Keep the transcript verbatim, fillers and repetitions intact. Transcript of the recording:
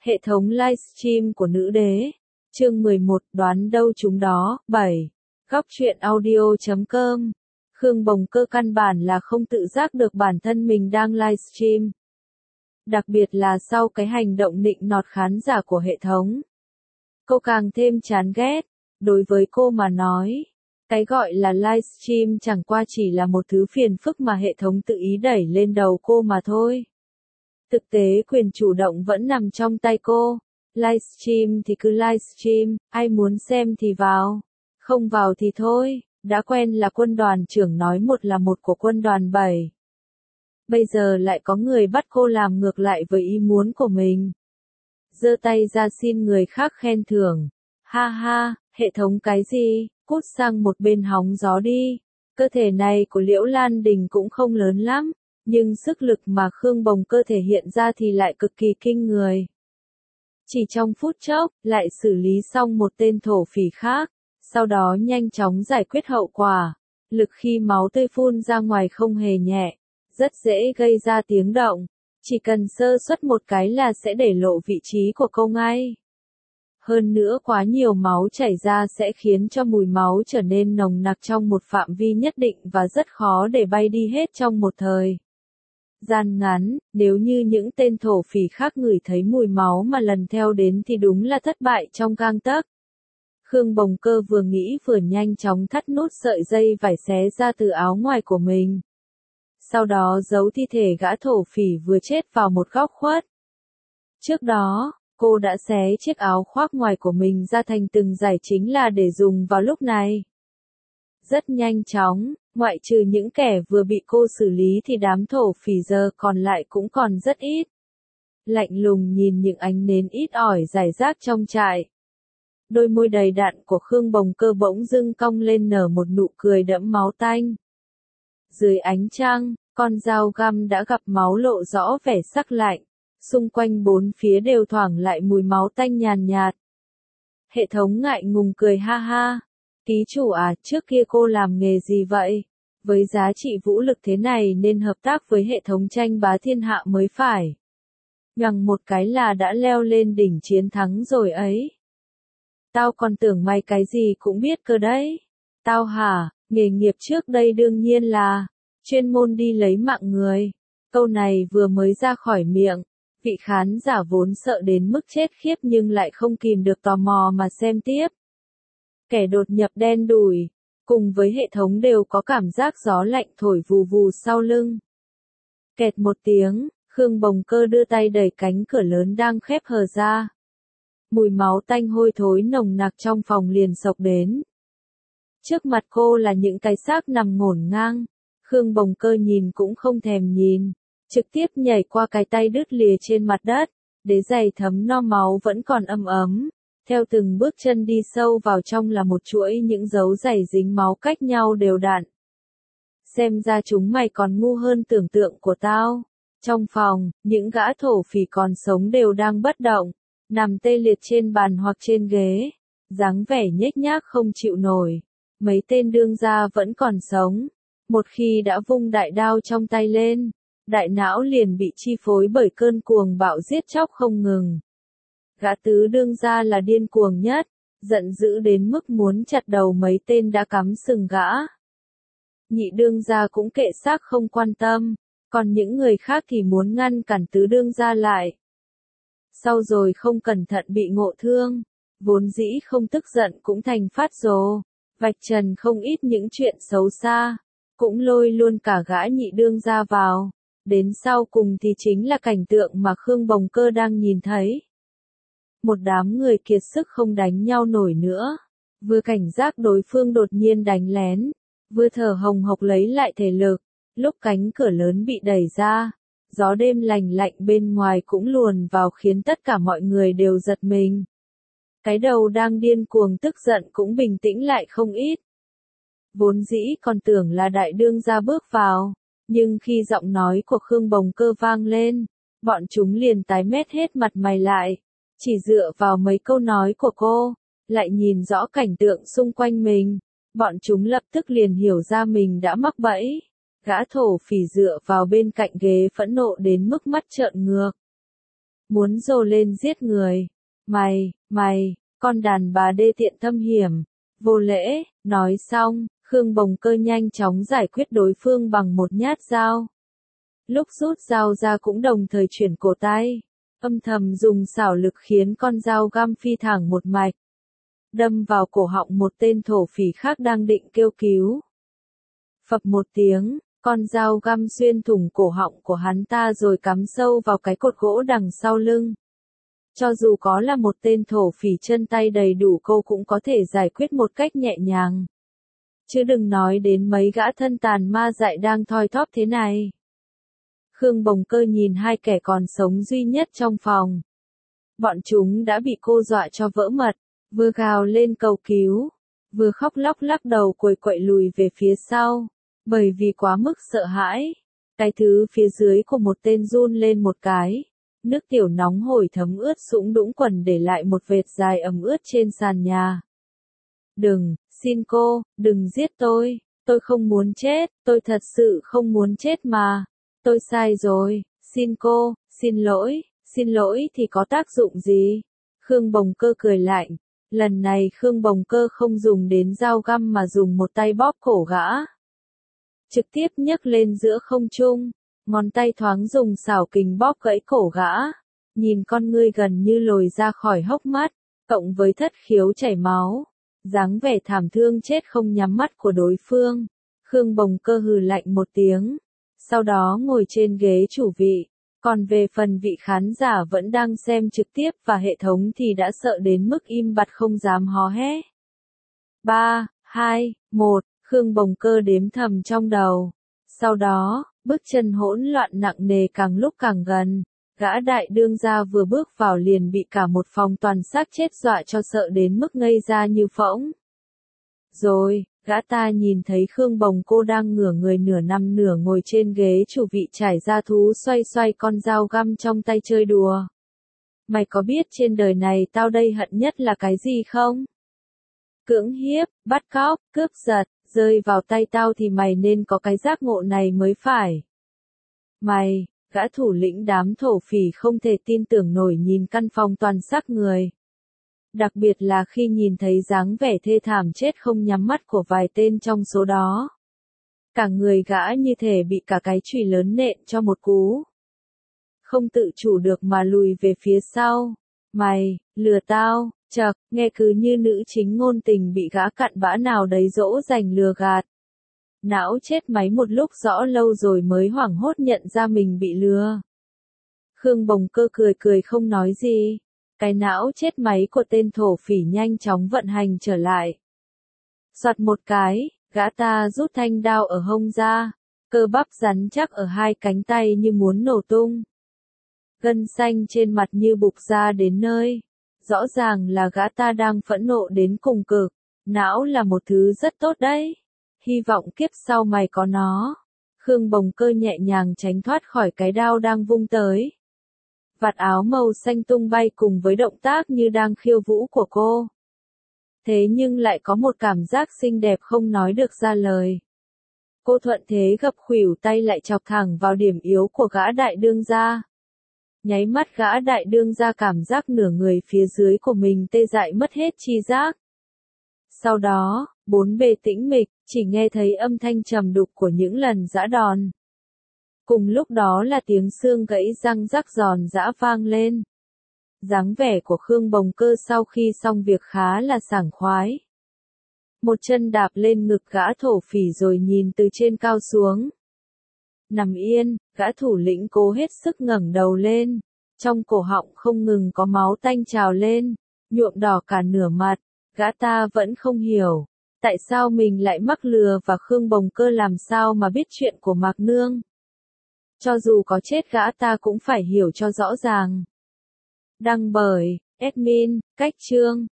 Hệ thống livestream của nữ đế. Chương mười một, đoán đâu chúng đó. bảy. Góc truyện audio chấm com. Khương Bồng Cơ căn bản là không tự giác được bản thân mình đang livestream. Đặc biệt là sau cái hành động nịnh nọt khán giả của hệ thống. Cô càng thêm chán ghét. Đối với cô mà nói, cái gọi là livestream chẳng qua chỉ là một thứ phiền phức mà hệ thống tự ý đẩy lên đầu cô mà thôi. Thực tế quyền chủ động vẫn nằm trong tay cô. Livestream thì cứ livestream, ai muốn xem thì vào, không vào thì thôi, đã quen là quân đoàn trưởng nói một là một của quân đoàn bảy. Bây giờ lại có người bắt cô làm ngược lại với ý muốn của mình. Giơ tay ra xin người khác khen thưởng. Ha ha, hệ thống cái gì, cút sang một bên hóng gió đi. Cơ thể này của Liễu Lan Đình cũng không lớn lắm, nhưng sức lực mà Khương Bồng Cơ thể hiện ra thì lại cực kỳ kinh người. Chỉ trong phút chốc, lại xử lý xong một tên thổ phỉ khác, sau đó nhanh chóng giải quyết hậu quả. Lực khi máu tươi phun ra ngoài không hề nhẹ, rất dễ gây ra tiếng động. Chỉ cần sơ suất một cái là sẽ để lộ vị trí của cô ngay. Hơn nữa quá nhiều máu chảy ra sẽ khiến cho mùi máu trở nên nồng nặc trong một phạm vi nhất định và rất khó để bay đi hết trong một thời gian ngắn. Nếu như những tên thổ phỉ khác ngửi thấy mùi máu mà lần theo đến thì đúng là thất bại trong gang tấc. Khương Bồng Cơ vừa nghĩ vừa nhanh chóng thắt nút sợi dây vải xé ra từ áo ngoài của mình. Sau đó giấu thi thể gã thổ phỉ vừa chết vào một góc khuất. Trước đó, cô đã xé chiếc áo khoác ngoài của mình ra thành từng dải chính là để dùng vào lúc này. Rất nhanh chóng, ngoại trừ những kẻ vừa bị cô xử lý thì đám thổ phỉ giờ còn lại cũng còn rất ít. Lạnh lùng nhìn những ánh nến ít ỏi rải rác trong trại. Đôi môi đầy đặn của Khương Bồng Cơ bỗng dưng cong lên nở một nụ cười đẫm máu tanh. Dưới ánh trăng, con dao găm đã gặp máu lộ rõ vẻ sắc lạnh. Xung quanh bốn phía đều thoảng lại mùi máu tanh nhàn nhạt. Hệ thống ngại ngùng cười ha ha. Ký chủ à, trước kia cô làm nghề gì vậy? Với giá trị vũ lực thế này nên hợp tác với hệ thống tranh bá thiên hạ mới phải. Nhằng một cái là đã leo lên đỉnh chiến thắng rồi ấy. Tao còn tưởng mày cái gì cũng biết cơ đấy. Tao hả, nghề nghiệp trước đây đương nhiên là chuyên môn đi lấy mạng người. Câu này vừa mới ra khỏi miệng, vị khán giả vốn sợ đến mức chết khiếp nhưng lại không kìm được tò mò mà xem tiếp. Kẻ đột nhập đen đủi, cùng với hệ thống đều có cảm giác gió lạnh thổi vù vù sau lưng. Kẹt một tiếng, Khương Bồng Cơ đưa tay đẩy cánh cửa lớn đang khép hờ ra. Mùi máu tanh hôi thối nồng nặc trong phòng liền xộc đến. Trước mặt cô là những cái xác nằm ngổn ngang. Khương Bồng Cơ nhìn cũng không thèm nhìn, trực tiếp nhảy qua cái tay đứt lìa trên mặt đất, đế giày thấm no máu vẫn còn ấm ấm. Theo từng bước chân đi sâu vào trong là một chuỗi những dấu giày dính máu cách nhau đều đặn. Xem ra chúng mày còn ngu hơn tưởng tượng của tao. Trong phòng, những gã thổ phỉ còn sống đều đang bất động, nằm tê liệt trên bàn hoặc trên ghế, dáng vẻ nhếch nhác không chịu nổi. Mấy tên đương gia vẫn còn sống. Một khi đã vung đại đao trong tay lên, đại não liền bị chi phối bởi cơn cuồng bạo giết chóc không ngừng. Gã tứ đương gia là điên cuồng nhất, giận dữ đến mức muốn chặt đầu mấy tên đã cắm sừng gã. Nhị đương gia cũng kệ xác không quan tâm, còn những người khác thì muốn ngăn cản tứ đương gia lại. Sau rồi không cẩn thận bị ngộ thương, vốn dĩ không tức giận cũng thành phát rồ, vạch trần không ít những chuyện xấu xa, cũng lôi luôn cả gã nhị đương gia vào. Đến sau cùng thì chính là cảnh tượng mà Khương Bồng Cơ đang nhìn thấy. Một đám người kiệt sức không đánh nhau nổi nữa, vừa cảnh giác đối phương đột nhiên đánh lén, vừa thở hồng hộc lấy lại thể lực. Lúc cánh cửa lớn bị đẩy ra, gió đêm lành lạnh bên ngoài cũng luồn vào khiến tất cả mọi người đều giật mình. Cái đầu đang điên cuồng tức giận cũng bình tĩnh lại không ít. Vốn dĩ còn tưởng là đại đương gia bước vào, nhưng khi giọng nói của Khương Bồng Cơ vang lên, bọn chúng liền tái mét hết mặt mày lại. Chỉ dựa vào mấy câu nói của cô, lại nhìn rõ cảnh tượng xung quanh mình, bọn chúng lập tức liền hiểu ra mình đã mắc bẫy. Gã thổ phỉ dựa vào bên cạnh ghế phẫn nộ đến mức mắt trợn ngược. muốn rồ lên giết người. Mày, mày, con đàn bà đê tiện thâm hiểm, vô lễ, nói xong, Khương Bồng Cơ nhanh chóng giải quyết đối phương bằng một nhát dao. Lúc rút dao ra cũng đồng thời chuyển cổ tay, âm thầm dùng xảo lực khiến con dao găm phi thẳng một mạch, đâm vào cổ họng một tên thổ phỉ khác đang định kêu cứu. Phập một tiếng, con dao găm xuyên thủng cổ họng của hắn ta rồi cắm sâu vào cái cột gỗ đằng sau lưng. Cho dù có là một tên thổ phỉ chân tay đầy đủ cô cũng có thể giải quyết một cách nhẹ nhàng. Chứ đừng nói đến mấy gã thân tàn ma dại đang thoi thóp thế này. Khương Bồng Cơ nhìn hai kẻ còn sống duy nhất trong phòng. Bọn chúng đã bị cô dọa cho vỡ mật, vừa gào lên cầu cứu, vừa khóc lóc lắc đầu quầy quậy lùi về phía sau, bởi vì quá mức sợ hãi. Cái thứ phía dưới của một tên run lên một cái, nước tiểu nóng hổi thấm ướt sũng đũng quần để lại một vệt dài ẩm ướt trên sàn nhà. Đừng, xin cô, đừng giết tôi, tôi không muốn chết, tôi thật sự không muốn chết mà, tôi sai rồi, xin cô, xin lỗi, xin lỗi thì có tác dụng gì? Khương Bồng Cơ cười lạnh, lần này Khương Bồng Cơ không dùng đến dao găm mà dùng một tay bóp cổ gã. Trực tiếp nhấc lên giữa không trung, ngón tay thoáng dùng xảo kình bóp gãy cổ gã, nhìn con ngươi gần như lồi ra khỏi hốc mắt, cộng với thất khiếu chảy máu, dáng vẻ thảm thương chết không nhắm mắt của đối phương. Khương Bồng Cơ hừ lạnh một tiếng, sau đó ngồi trên ghế chủ vị, còn về phần vị khán giả vẫn đang xem trực tiếp và hệ thống thì đã sợ đến mức im bặt không dám hò hét. ba, hai, một, Khương Bồng Cơ đếm thầm trong đầu. Sau đó, bước chân hỗn loạn nặng nề càng lúc càng gần, gã đại đương gia vừa bước vào liền bị cả một phòng toàn xác chết dọa cho sợ đến mức ngây ra như phỗng. Rồi, gã ta nhìn thấy Khương Bồng Cô đang ngửa người nửa nằm nửa ngồi trên ghế chủ vị trải ra thú xoay xoay con dao găm trong tay chơi đùa. Mày có biết trên đời này tao đây hận nhất là cái gì không? Cưỡng hiếp, bắt cóc, cướp giật, rơi vào tay tao thì mày nên có cái giác ngộ này mới phải. Mày, gã thủ lĩnh đám thổ phỉ không thể tin tưởng nổi nhìn căn phòng toàn xác người. Đặc biệt là khi nhìn thấy dáng vẻ thê thảm chết không nhắm mắt của vài tên trong số đó. Cả người gã như thể bị cả cái chùy lớn nện cho một cú. Không tự chủ được mà lùi về phía sau. Mày, lừa tao, chậc, nghe cứ như nữ chính ngôn tình bị gã cặn bã nào đấy dỗ dành lừa gạt. Não chết máy một lúc rõ lâu rồi mới hoảng hốt nhận ra mình bị lừa. Khương Bồng Cơ cười cười không nói gì. Cái não chết máy của tên thổ phỉ nhanh chóng vận hành trở lại. Soạt một cái, gã ta rút thanh đao ở hông ra, cơ bắp rắn chắc ở hai cánh tay như muốn nổ tung. Gân xanh trên mặt như bục ra đến nơi. Rõ ràng là gã ta đang phẫn nộ đến cùng cực. Não là một thứ rất tốt đấy. Hy vọng kiếp sau mày có nó. Khương Bồng Cơ nhẹ nhàng tránh thoát khỏi cái đao đang vung tới. Vạt áo màu xanh tung bay cùng với động tác như đang khiêu vũ của cô. Thế nhưng lại có một cảm giác xinh đẹp không nói được ra lời. Cô thuận thế gập khuỷu tay lại chọc thẳng vào điểm yếu của gã đại đương gia. Nháy mắt gã đại đương gia cảm giác nửa người phía dưới của mình tê dại mất hết tri giác. Sau đó, bốn bề tĩnh mịch, chỉ nghe thấy âm thanh trầm đục của những lần giã đòn. Cùng lúc đó là tiếng xương gãy răng rắc giòn giã vang lên. Dáng vẻ của Khương Bồng Cơ sau khi xong việc khá là sảng khoái. Một chân đạp lên ngực gã thổ phỉ rồi nhìn từ trên cao xuống. Nằm yên, gã thủ lĩnh cố hết sức ngẩng đầu lên. Trong cổ họng không ngừng có máu tanh trào lên, nhuộm đỏ cả nửa mặt. Gã ta vẫn không hiểu, tại sao mình lại mắc lừa và Khương Bồng Cơ làm sao mà biết chuyện của Mạc Nương. Cho dù có chết gã ta cũng phải hiểu cho rõ ràng. Đăng bởi, admin, Cách Chương.